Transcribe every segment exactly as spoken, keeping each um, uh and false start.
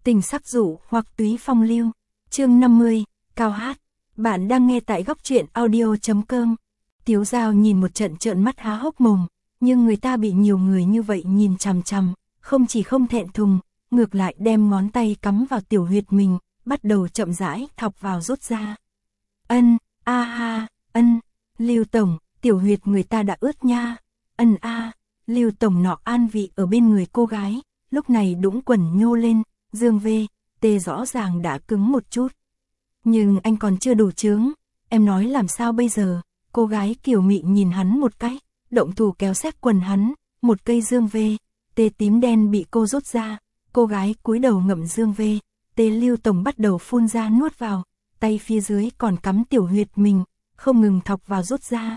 Tình sắc dụ hoặc túy phong lưu. Chương năm mươi, Cao hát. Bạn đang nghe tại góc truyện audio chấm com. Tiếu Dao nhìn một trận trợn mắt há hốc mồm, nhưng người ta bị nhiều người như vậy nhìn chằm chằm, không chỉ không thẹn thùng, ngược lại đem ngón tay cắm vào tiểu huyệt mình, bắt đầu chậm rãi thọc vào rút ra. Ân, a ha, ân, Lưu tổng, tiểu huyệt người ta đã ướt nha. Ân a, Lưu tổng nọ an vị ở bên người cô gái, lúc này đũng quần nhô lên, dương vê, tê rõ ràng đã cứng một chút. Nhưng anh còn chưa đủ chướng, em nói làm sao bây giờ? Cô gái kiều mị nhìn hắn một cái, động thủ kéo xếp quần hắn, một cây dương vê, tê tím đen bị cô rút ra, cô gái cúi đầu ngậm dương vê, tê Lưu tổng bắt đầu phun ra nuốt vào, tay phía dưới còn cắm tiểu huyệt mình, không ngừng thọc vào rút ra.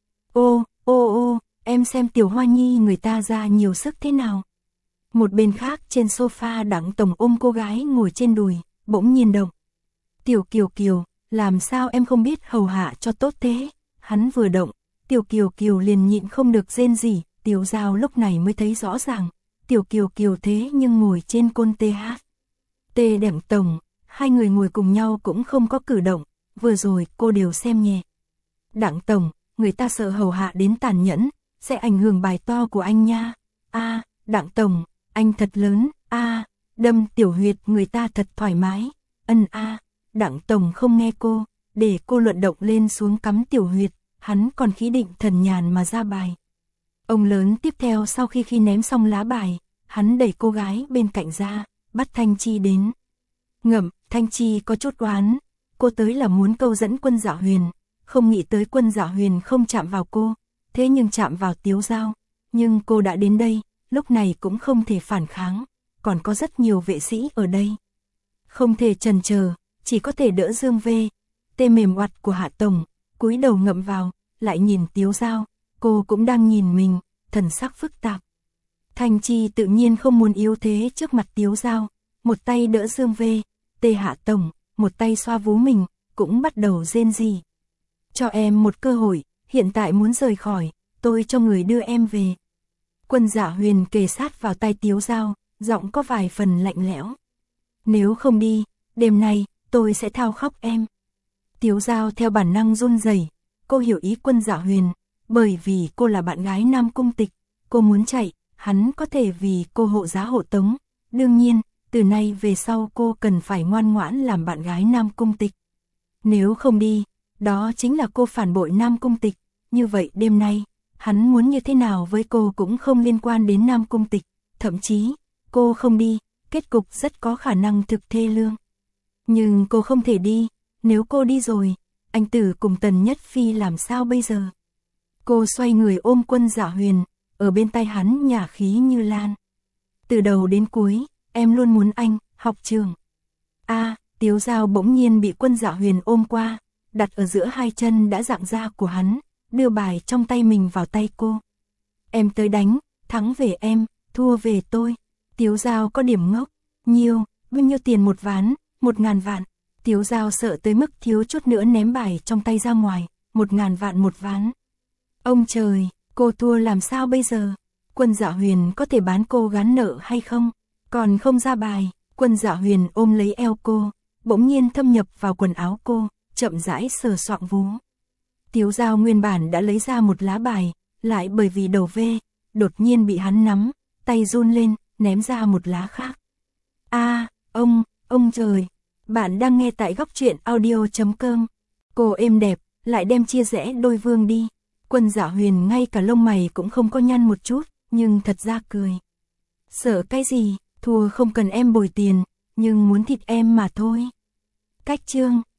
Ô, ô ô, em xem tiểu hoa nhi người ta ra nhiều sức thế nào. Một bên khác trên sofa Đặng tổng ôm cô gái ngồi trên đùi, bỗng nhiên động. Tiểu Kiều Kiều, làm sao em không biết hầu hạ cho tốt thế? Hắn vừa động, Tiểu Kiều Kiều liền nhịn không được rên rỉ, Tiếu Dao lúc này mới thấy rõ ràng, Tiểu Kiều Kiều thế nhưng ngồi trên côn tê hát. Tê Đặng tổng, hai người ngồi cùng nhau cũng không có cử động, vừa rồi cô đều xem nhẹ. Đặng tổng, người ta sợ hầu hạ đến tàn nhẫn, sẽ ảnh hưởng bài to của anh nha. A, Đặng tổng, anh thật lớn, a, đâm tiểu huyệt người ta thật thoải mái. Ân a, Đặng tổng không nghe cô, để cô luận động lên xuống cắm tiểu huyệt, hắn còn khí định thần nhàn mà ra bài. Ông lớn tiếp theo sau khi khi ném xong lá bài, hắn đẩy cô gái bên cạnh ra, bắt Thanh Chi đến. Ngậm, Thanh Chi có chút oán, cô tới là muốn câu dẫn Quân Dạ Huyền, không nghĩ tới Quân Dạ Huyền không chạm vào cô, thế nhưng chạm vào Tiếu Dao, nhưng cô đã đến đây, lúc này cũng không thể phản kháng, còn có rất nhiều vệ sĩ ở đây. Không thể chần chờ, chỉ có thể đỡ dương vê, tê mềm oặt của Hạ tổng, cúi đầu ngậm vào, lại nhìn Tiếu Dao, cô cũng đang nhìn mình, thần sắc phức tạp. Thanh Chi tự nhiên không muốn yếu thế trước mặt Tiếu Dao, một tay đỡ dương vê, tê Hạ tổng, một tay xoa vú mình, cũng bắt đầu rên rỉ. Cho em một cơ hội, hiện tại muốn rời khỏi, tôi cho người đưa em về. Quân Dạ Huyền kề sát vào tay Tiếu Dao, giọng có vài phần lạnh lẽo. Nếu không đi, đêm nay, tôi sẽ thao khóc em. Tiếu Dao theo bản năng run rẩy, cô hiểu ý Quân Dạ Huyền, bởi vì cô là bạn gái Nam Cung Tịch, cô muốn chạy, hắn có thể vì cô hộ giá hộ tống. Đương nhiên, từ nay về sau cô cần phải ngoan ngoãn làm bạn gái Nam Cung Tịch. Nếu không đi, đó chính là cô phản bội Nam Cung Tịch, như vậy đêm nay, hắn muốn như thế nào với cô cũng không liên quan đến Nam Cung Tịch, thậm chí, cô không đi, kết cục rất có khả năng thực thê lương. Nhưng cô không thể đi, nếu cô đi rồi, anh Tử cùng Tần Nhất Phi làm sao bây giờ? Cô xoay người ôm Quân Dạ Huyền, ở bên tay hắn nhả khí như lan. Từ đầu đến cuối, em luôn muốn anh, học trường. A, Tiếu Dao bỗng nhiên bị Quân Dạ Huyền ôm qua, đặt ở giữa hai chân đã dạng ra của hắn, đưa bài trong tay mình vào tay cô. Em tới đánh, thắng về em, thua về tôi. Tiếu Dao có điểm ngốc, nhiều, bao nhiêu tiền một ván, một ngàn vạn. Tiếu Dao sợ tới mức thiếu chút nữa ném bài trong tay ra ngoài, một ngàn vạn một ván. Ông trời, cô thua làm sao bây giờ? Quân Dạ Huyền có thể bán cô gán nợ hay không? Còn không ra bài, Quân Dạ Huyền ôm lấy eo cô, bỗng nhiên thâm nhập vào quần áo cô, chậm rãi sờ soạng vú. Tiếu Dao nguyên bản đã lấy ra một lá bài, lại bởi vì đầu vê, đột nhiên bị hắn nắm, tay run lên, ném ra một lá khác. A, ông, ông trời, bạn đang nghe tại góc truyện audio chấm com. Cô êm đẹp, lại đem chia rẽ đôi vương đi. Quân Dạ Huyền ngay cả lông mày cũng không có nhăn một chút, nhưng thật ra cười. Sợ cái gì, thua không cần em bồi tiền, nhưng muốn thịt em mà thôi. Cách chương.